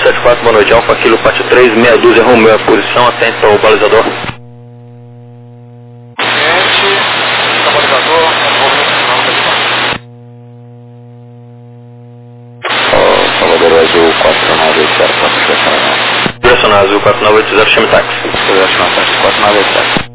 74, boa noite, Alfa Kilo, pátio 3, meia dúzia, rumo à posição, atento ao balizador. Gente, balizador, Salvador Azul 4980, pode direcionar. Direcionar Azul 4980, chame táxi. Direcionar táxi 4980.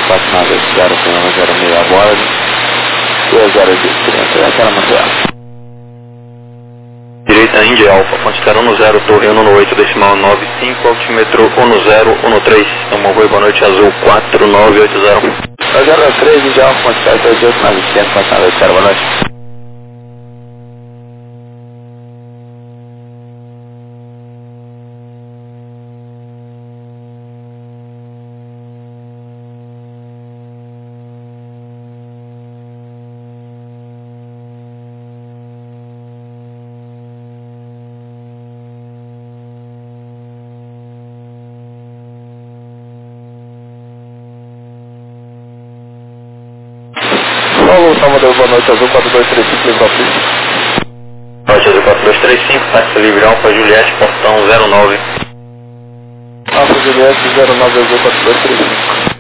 490, Fernando 06 a bordo. 20 de 30, aquela manter. Direita Índia Alfa, ponte 10, torre 1 decimal 95, altímetro 1013, tomou Boa Noite Azul 4980. 03, Índia Alfa, ponte 788, 900, ponte 9, boa noite. Alô, Salvador, boa noite, Azul 4235, Lisboa. Noite Azul 4235, táxi livre Alfa Juliette, portão 09. Alfa Juliette 09, Azul 4235.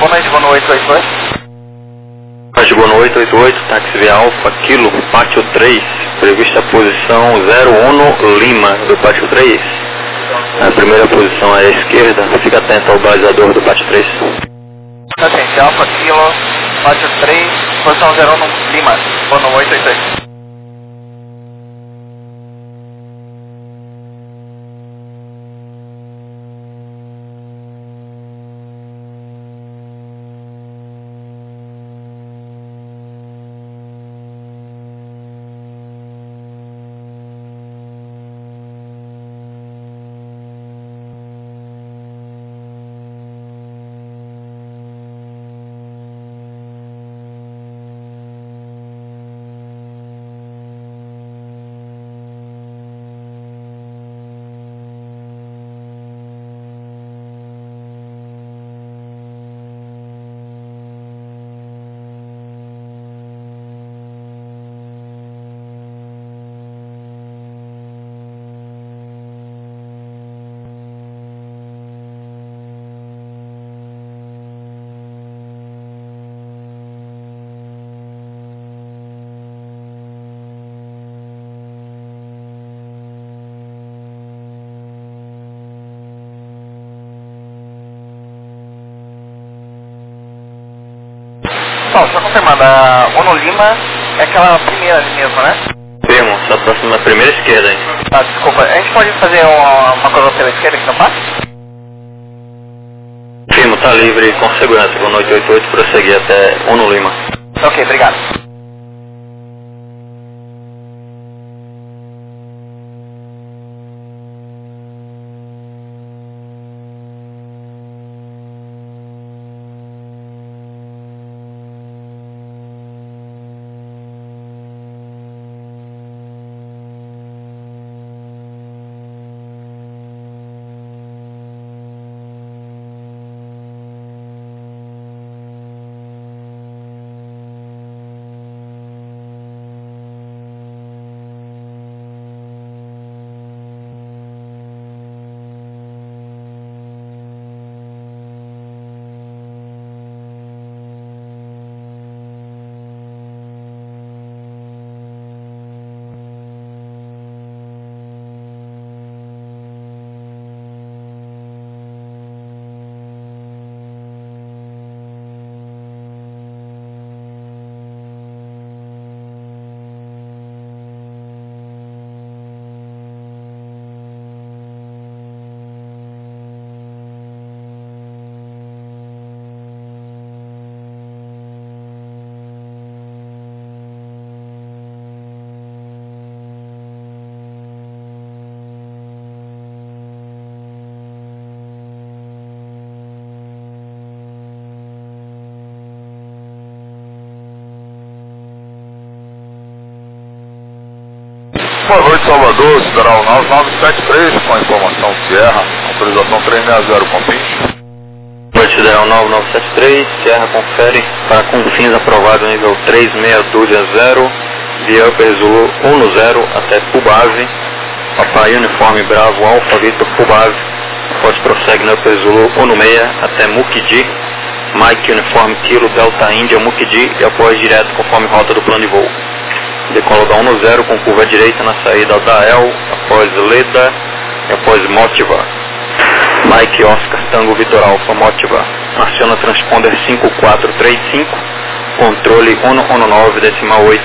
boa noite, vou no 888. Chegou no 888, táxi via Alfa, Kilo, Pátio 3, prevista posição 01 Lima, do Pátio 3. A primeira posição é à esquerda, fica atento ao balizador do Pátio 3. Tá, gente, Alfa, Kilo, Pátio 3, posição 01 Lima, vou no 888. Pessoal, só confirmando, a Ono Lima é aquela primeira ali mesmo, né? Firmo, está próximo da primeira esquerda, hein? Ah, desculpa, a gente pode fazer uma coisa pela esquerda que não passa? Firmo, está livre com segurança, vou no 888, prosseguir até Ono Lima. Ok, obrigado. Boa noite, Salvador, Sideral 9973, com a informação Sierra, autorização 360, Confins. Noite, Sideral 9973, Sierra confere para confins aprovado nível 36220, via Upper Zulu 10 até Pubave, Papai Uniforme Bravo Alfa Victor Pubave, após prossegue no Upper Zulu 16 até Mukidi, Mike Uniforme Kilo Delta Índia Mukidi e após direto conforme rota do plano de voo. Decola da 10 com curva direita na saída da El, após Leda e após Motiva. Mike Oscar Tango Vitor Alfa Motiva. Aciona transponder 5435, controle 119.8.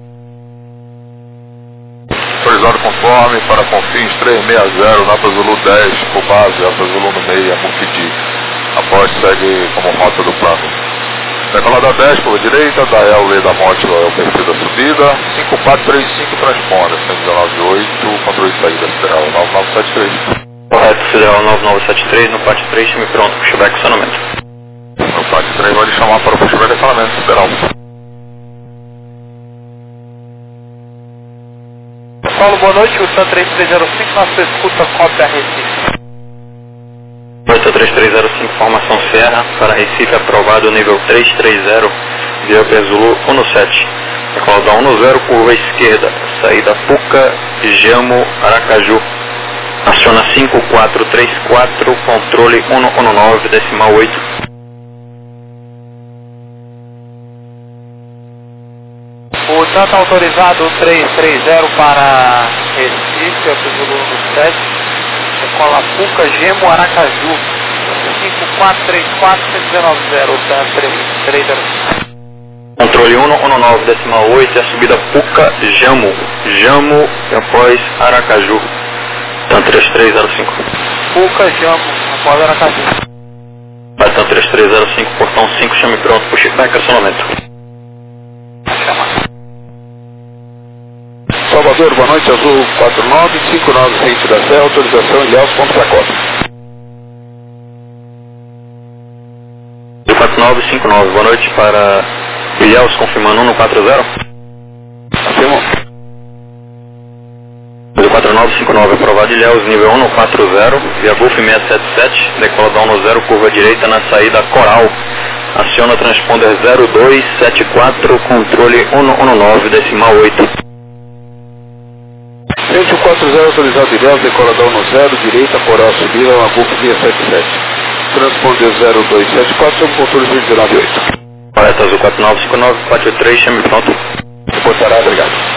Autorizado conforme para confins 360, Napa Zulu 10, Pubave, Napa Zulu no meio, Mukidi. Após segue como rota do plano. Decolada 10, curva direita, da El, Leda Motiva é o perfil da subida, 5435 transponder, 119.8, controle de saída, Sideral 9973. Correto, Sideral 9973, no parte 3, time pronto, pushback e acionamento. No parte 3 vai lhe chamar para o pushback e acionamento, Sideral. Paulo, boa noite, o Sam 3305, nossa escuta cópia Recife. 83305, formação Sierra, para Recife aprovado nível 330, via Upper Zulu 17. Decola da 10, curva esquerda, saída Puca, Jamo, Aracaju. Aciona 5434, controle 119.8. Está autorizado 330 para Recife, Alfa Zulu 17, Decola Puca, Gemo, Aracaju, 5434-190, tá 330. Controle 119,8, a subida Puca, Jamo, após Aracaju, TAM 3305. Puca, Jamo, após Aracaju. TAM 3305, portão 5, chame pronto, pushback, acionamento. Salvador, boa noite, Azul 4959, frente da Serra, autorização Ilhéus, ponto para cota. 4959, boa noite para Ilhéus, confirmando 140. Afirmo. 4959, aprovado Ilhéus, nível 140, via Golf 677, decola da 10, curva direita na saída Coral. Aciona transponder 0274, controle 119,8. Frente 40, autorizado Ilhéus, decola da 10, direita, Coral, subida, na Golf 677. Transponder 0274, sob controle 298. Coleta Azul 4959, 483, chame pronto. Reportará, obrigado.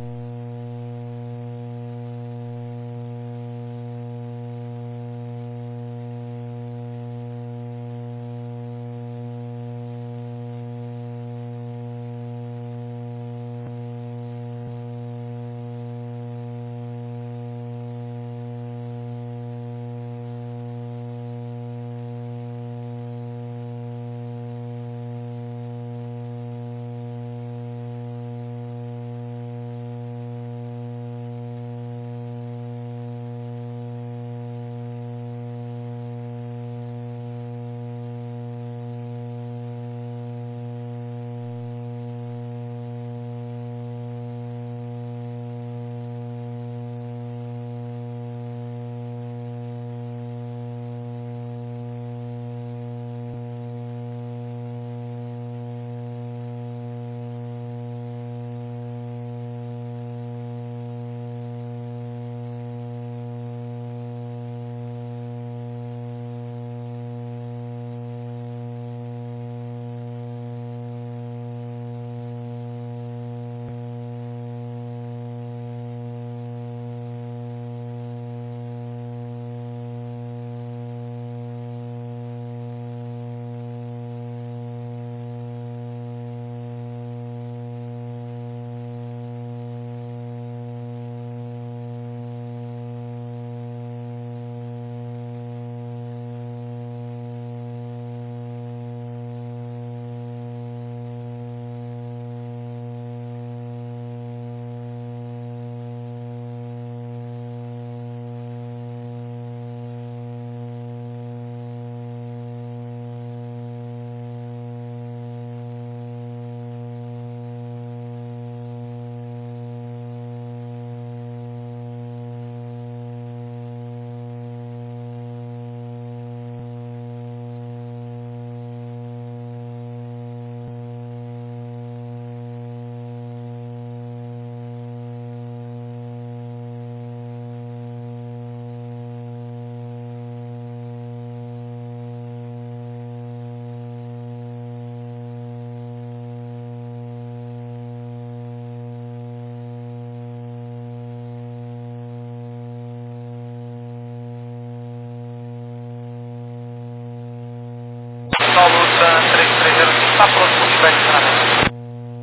Luta 330, está pronto para o estacionamento.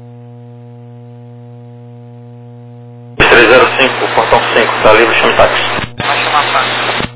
305, portão 5, está livre, chame táxi. Vai chamar táxi.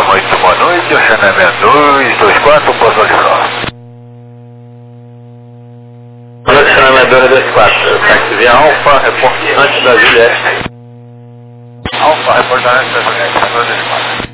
muito boa noite, o Renan 224, posso ajudar? Boa noite, Renan 224, táxi via Alfa, reporte antes da Juliette. Alfa, reportagem da Juliette, 224.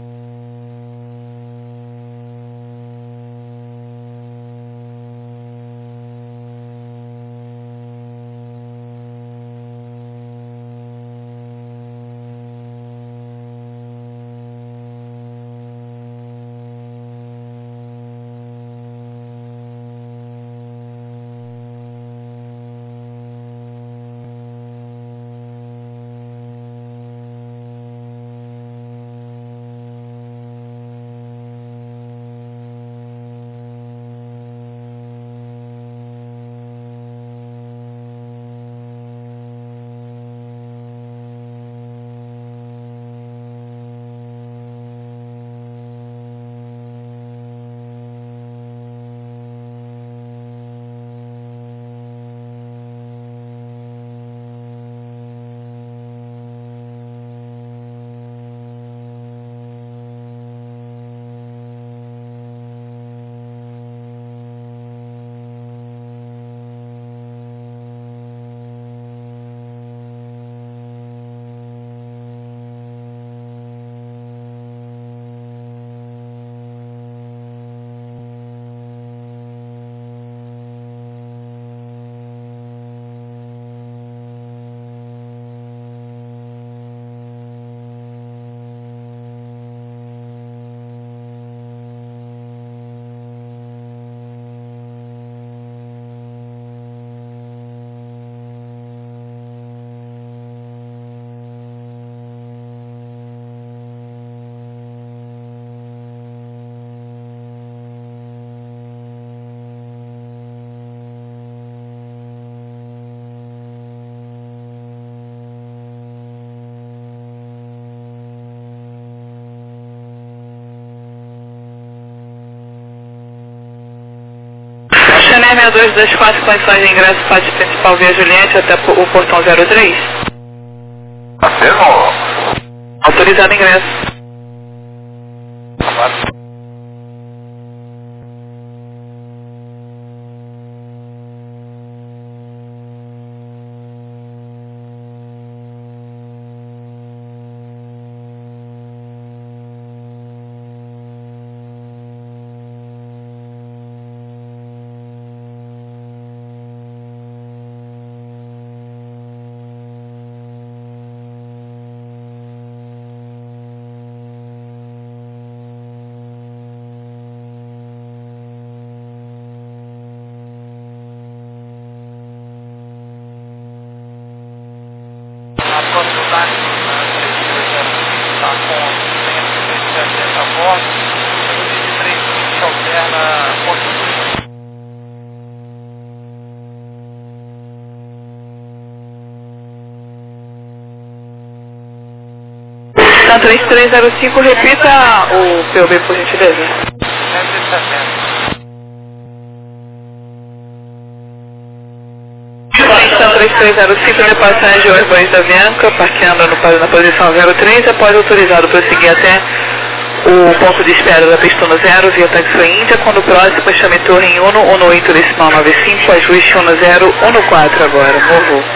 Chanel 6224, condições de ingresso, pátio principal via Juliette até o portão 03. Afirmo. Autorizado ingresso. Na 3305, repita o POB, por gentileza. 3305, de passagem de Orbães da Bianca, parqueando na posição 03, após autorizado prosseguir até o ponto de espera da Pistono 0 via Taxi Índia, quando o próximo chame torre em Uno 18,95, ajuste 1014 agora, novo.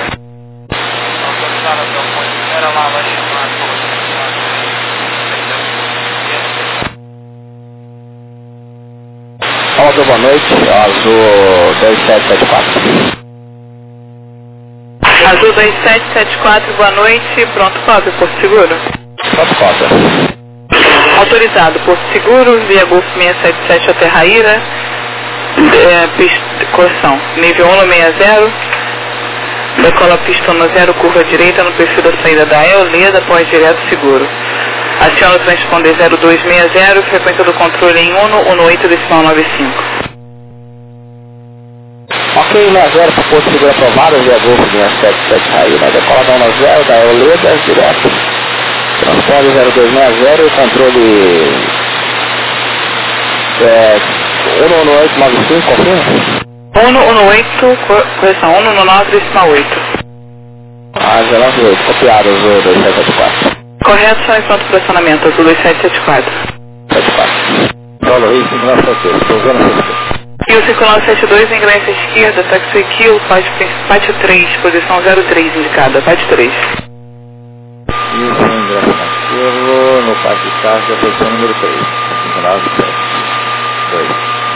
Olá, boa noite, Azul 2774. Azul 2774, boa noite, pronto, cópia, Porto Seguro. Pronto, cópia. Autorizado, Porto Seguro, via Golf 677 até Raíra, correção, nível 160, decola Pistono 0, curva direita no perfil da saída da Eoleda, após direto seguro. Aciona o transponder 0260, frequência do controle em Uno 18,95. Ok, 1-0 para Porto Seguro aprovado, via Golf 677 Raíra, decola da 1-0 da Eoleda, direto. Transponder 0260 e controle 11895, confirma? 118, correção, 119,8. Azul 98, copiado, Azul 2774. Correto, só em pronto para acionamento, Azul 2774. 74. Solo Rio, 5972, pousando 63. E o circular 72, ingressa à esquerda, táxi Kilo, pátio 3, posição 03 indicada, pátio 3. Isso, ingresso naquilo, no pátio de carga, posição número 3, 597. 2.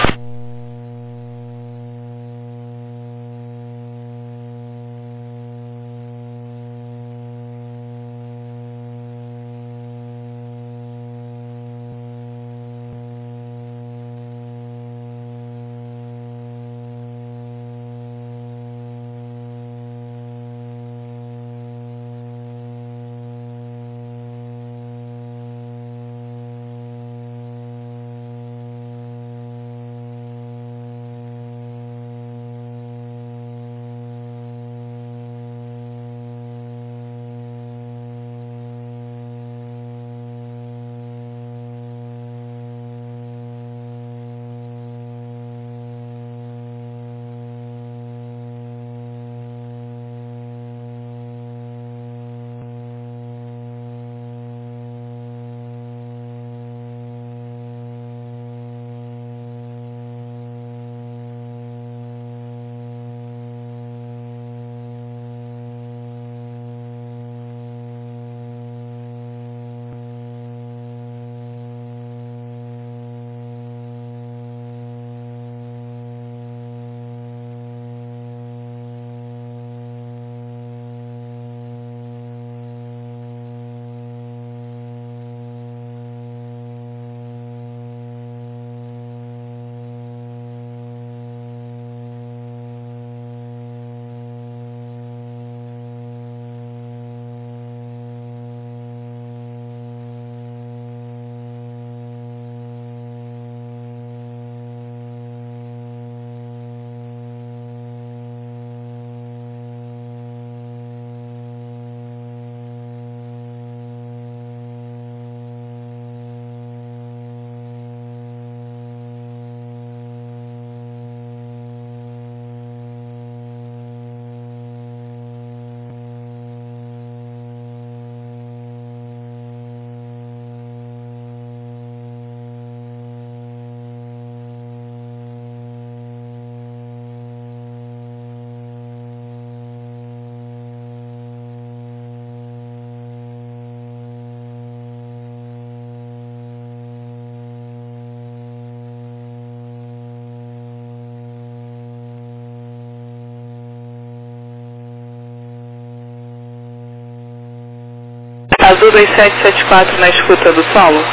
Azul 2774 na escuta do solo.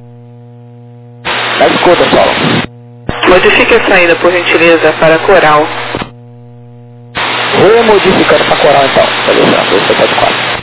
Na escuta, Solo. Modifique a saída, por gentileza, para Coral. Remodificando para Coral, então. Beleza, 2774.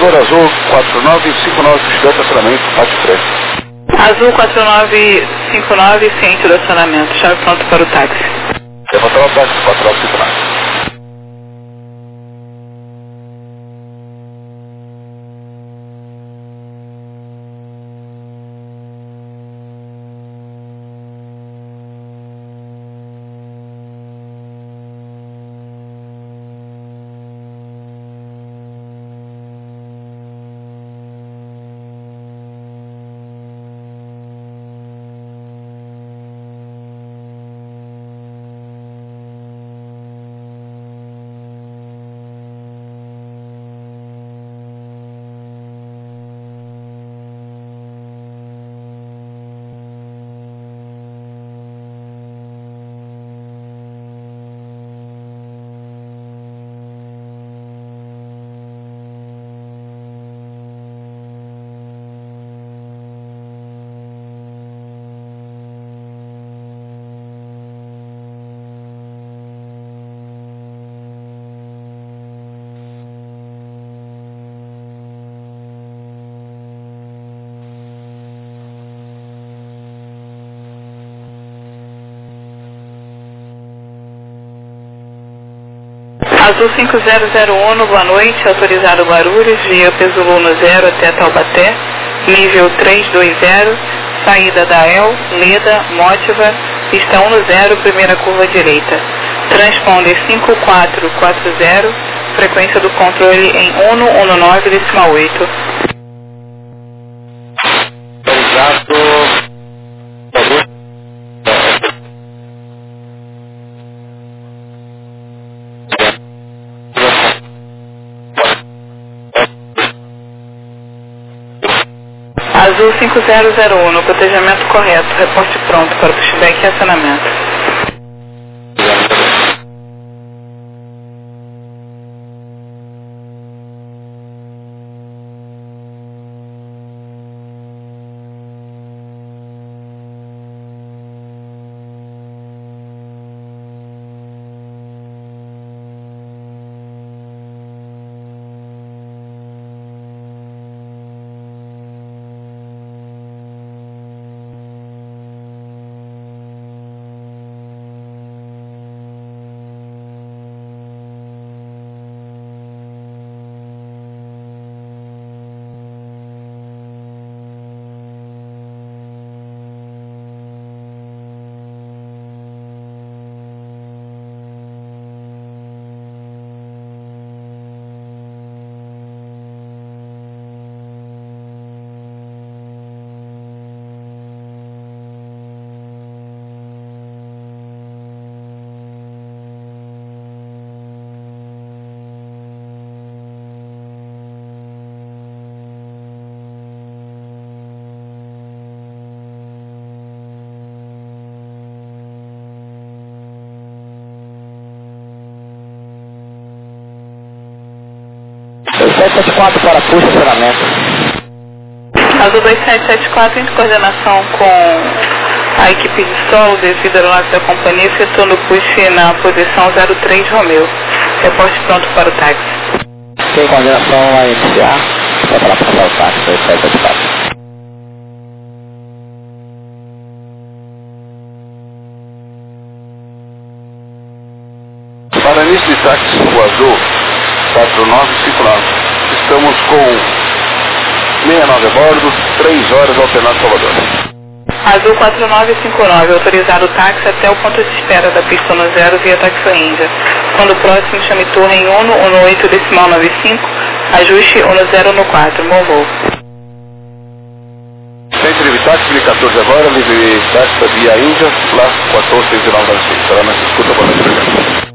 Operador Azul 4959, do estacionamento, pátio frente. Azul 4959, ciente do acionamento. Chave pronto para o táxi. Levantar o táxi 4959. Azul 5001, boa noite, autorizado Guarulhos, via Pesolano 0 até Taubaté, nível 320, saída da El, Leda, Mótiva, pista 10, primeira curva direita. Transponder 5440, frequência do controle em 119,8. Autorizado. Azul 5001, protejamento correto, reporte pronto para o pushback e acionamento. Para puxa estacionamento. Azul 2774, em coordenação com a equipe de solo devido à aeronave da companhia, efetuando push na posição 03 Romeu. Reporte pronto para o táxi. Sem coordenação a iniciar, só para passar o táxi 2774. Para início de táxi, o Azul 4959. Estamos com 69 a bordo, 3 horas alternado Salvador. Azul 4959, autorizado o táxi até o ponto de espera da pista 10 via Taxi Índia. Quando próximo, chame torre em 118,95, ajuste 1014, bom voo. Centro de táxi, 2014 agora, livre táxi via Índia, lá 14,695. Será nossa escuta, boa noite, obrigado.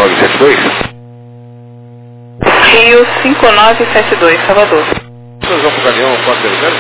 5972. Rio 5972, Salvador. Nós vamos para o Galeão 400.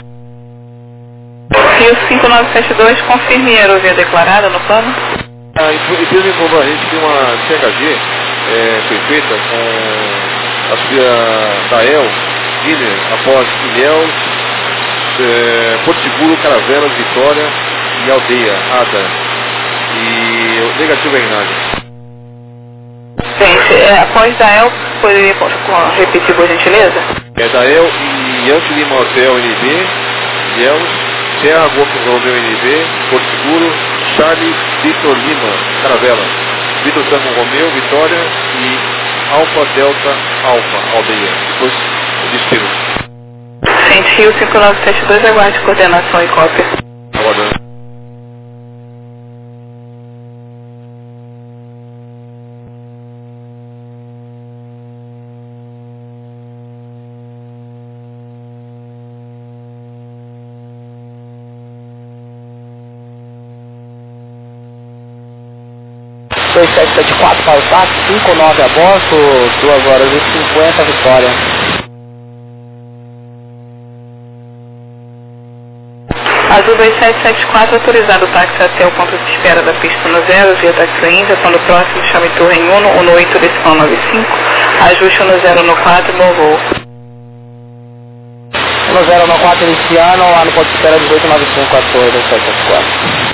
Rio 5972, confirme a aerovia declarada no plano. A empresa informou a gente que uma CHG foi feita com a Dael, Guilherme, após Ilhéus, Porto Seguro, Caravelas, Vitória e Aldeia, Ada. E o negativo é em nada. Gente, após Dael, poderia repetir por gentileza? Dael e Yankee Lima Hotel NB, Ilhéus, Serra Golf Romeu NB, Porto Seguro, Charlie Vitor Lima, Caravela, Vitor Tango Romeu, Vitória e Alfa Delta Alfa, Aldeia. Depois o destino. Gente, Rio 5972, aguarde coordenação e cópia. Aguardando. Dois 774 para o táxi, 59 a bordo, 2 horas e 50, Vitória. Azul 2774, autorizado o táxi até o ponto de espera da pista no 0, via Taxi Índia, quando próximo chame torre em 1 ou no 8 decimal 95, ajuste no 0 no 4, bom voo. No 0 no 4 iniciando, lá no ponto de espera 1895, a torre 2774.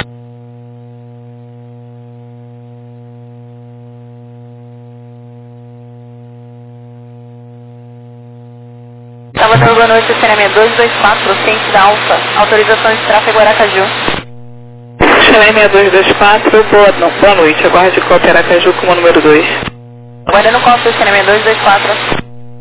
Salvador, boa noite, estacionamento 224, ciente da Alfa, autorização de tráfego Aracaju. Estacionamento 224, boa noite, aguarde cópia Aracaju como número 2. Aguardando cópia, estacionamento 224.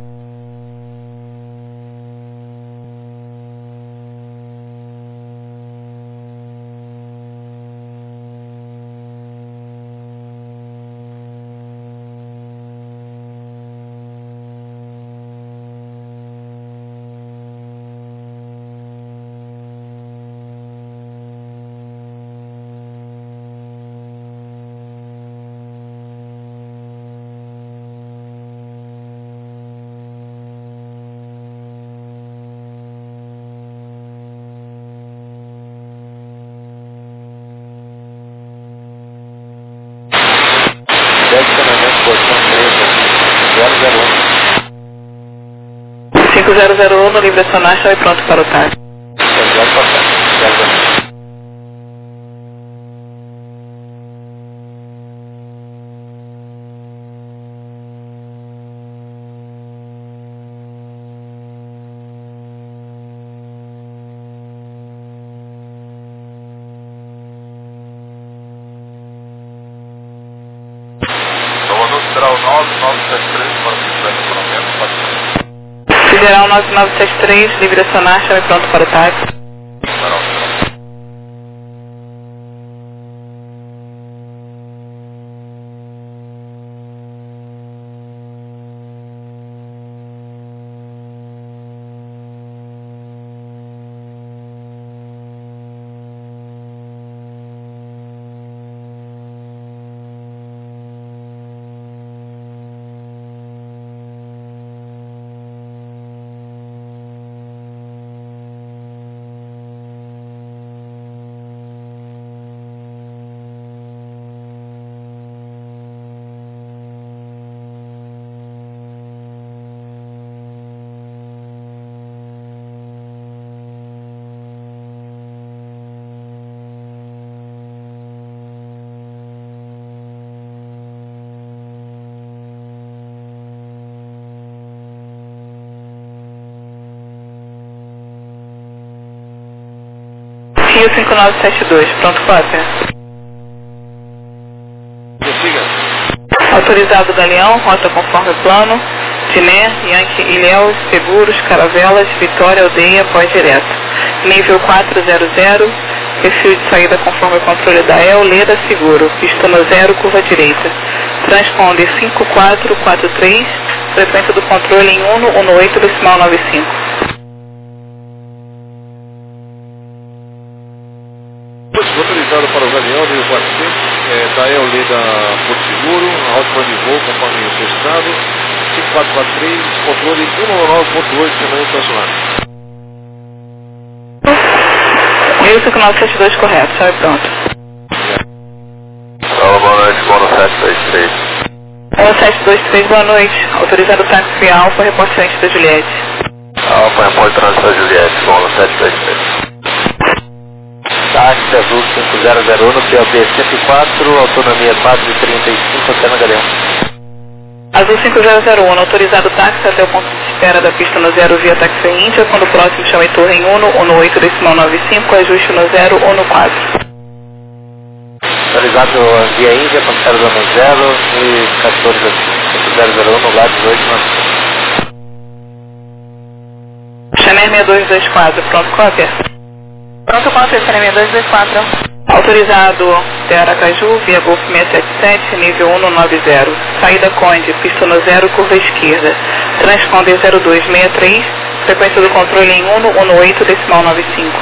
Estacionamento, portão 13, 5001 no livre acionar, está pronto para o táxi. 0. Salvador Federal 9973 para o estacionamento, pode ser. Federal 9973, livre acionar, está pronto para o táxi. Rio 5972, pronto, cópia. Autorizado Galeão, rota conforme o plano, Tiné, Yankee, Ilhéus, Seguros, Caravelas, Vitória, Aldeia, pós direto. Nível 400, perfil de saída conforme o controle da EL, Leda, Seguro, pista no 0, curva direita. Transponder 5443, frequência do controle em 1 ou no 8 decimal 95. Autorizado para o Galeão, nível 400, da EL Leda Porto Seguro, Alto Band 443, controle 199.8, chamamento estacionário. 15972 correto, chave pronto. Fala, boa noite, Bono 723. 1723, boa noite. Autorizado o táxi Alfa, reporte antes da Juliette. Alfa, repórter trânsito da Juliette, Bono 723. Táxi azul 5001 no PLP 104, autonomia 435 até na Galeão. Azul 5001, autorizado o táxi até o ponto de espera da pista no 0 via táxi Índia, quando próximo chame torre em 1 ou no 8 decimal 95, ajuste no 0 ou no 4. Autorizado via Índia, passagem do 0 e 14.001 no lado 18 na... Chanel 6224, pronto, cópia. Pronto, cópia, Chanel 6224. Autorizado de Aracaju, via Golf 677, nível 190. Saída Conde, pista no 0, curva esquerda. Transponder 0263, frequência do controle em 1 ou no 8 decimal 95.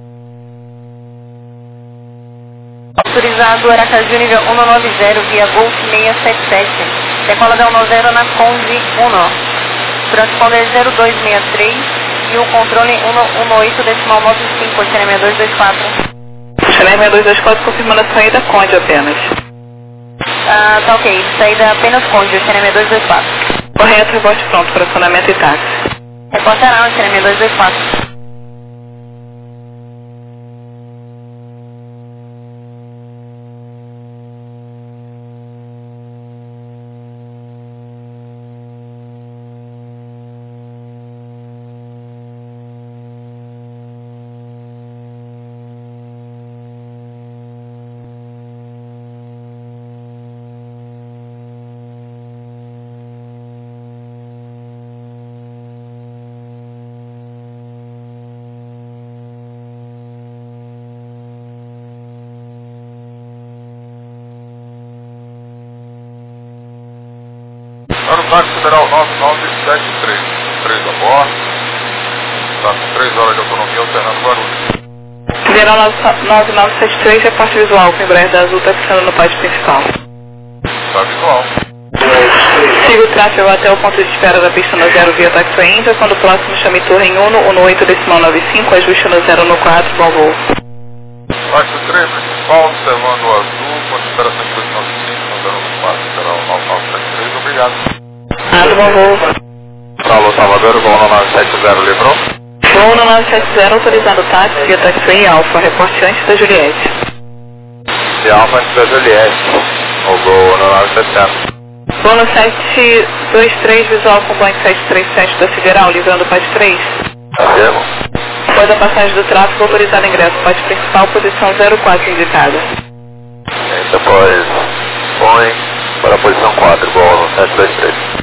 Autorizado Aracaju, nível 190, via Golf 677. Decola da 10 na Conde 1. Transponder 0263 e o controle 118 decimal 95, Chanel 6224. Chanel 6224 confirmando a saída Conde apenas. Tá ok, saída apenas Conde, Chanel 6224. Correto, rebote pronto para acionamento e táxi. Reporte around, Chanel 6224. Era o táxi federal 9973, 3 a bordo, está com 3 horas de autonomia alternando Guarulhos. Federal 9973, reporte visual, com embreagem da azul está pisando no pátio principal. Está visual. Siga o tráfego até o ponto de espera da pista no 0 via táxi Índia, quando próximo chame torre em 1 ou no 8 decimal 95, ajuste no 0 no 4, bom voo. Táxi 3 principal, observando o azul, ponto de espera 195, andando no pátio federal 9973, obrigado. Nada, bom voo. Alô, Salvador, voo 970, livrou? Voo no 970, autorizado o táxi via táxi Alfa, reporte antes da Juliette. De Alfa antes da Juliette, o voo no 970. Voo no 723, visual com banco 737 da Federal, livrando o pátio 3. Entendeu? Após a passagem do tráfego, autorizado ingresso pátio principal, posição 04 indicada. Depois, põe para a posição 4, voo no 723.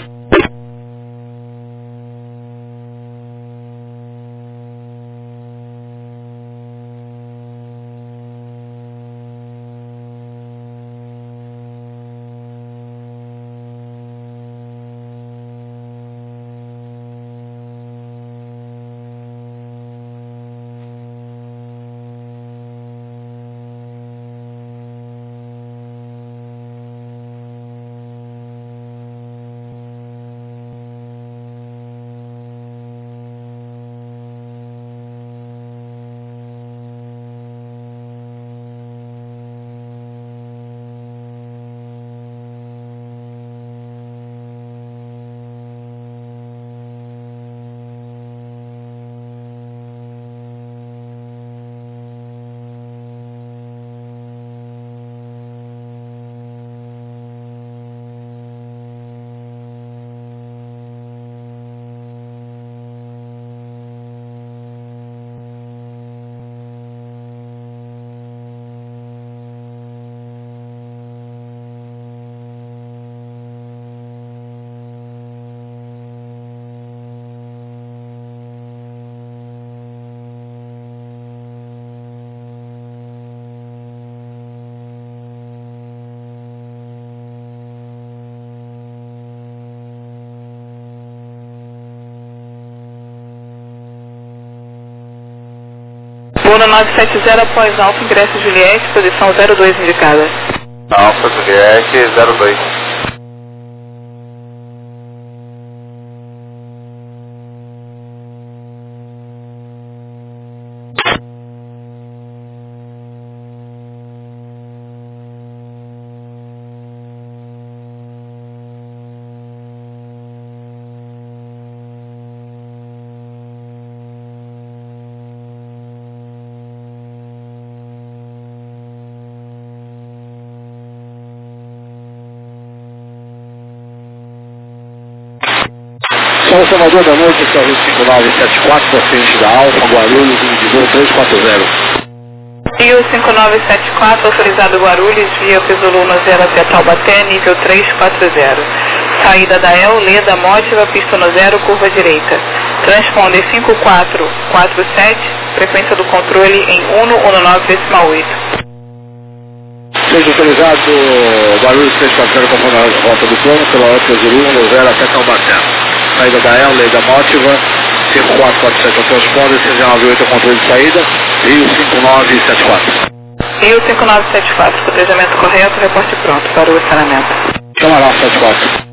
Voo no 970 após Alfa, ingresso Juliette, posição 02 indicada. Alfa Juliette 02. São Salvador da Noite, esse é o Rio 5974, para frente da Alfa, Guarulhos, de 340. Rio 5974, autorizado Guarulhos, via Pesulu 10 até Taubaté, nível 340. Saída da El, Leda, Mótiva, pista no 0, curva direita. Transponder 5447, frequência do controle em 119,8. Seja autorizado Guarulhos 340, conforme a rota do plano, pela outra Zulu 10 até Taubaté. Saída da El, Leda, Mótiva, 5447 ao transponder, 698 ao controle de saída, Rio 5974. Rio 5974, cotejamento correto, reporte pronto para o estacionamento. Chama lá, 74.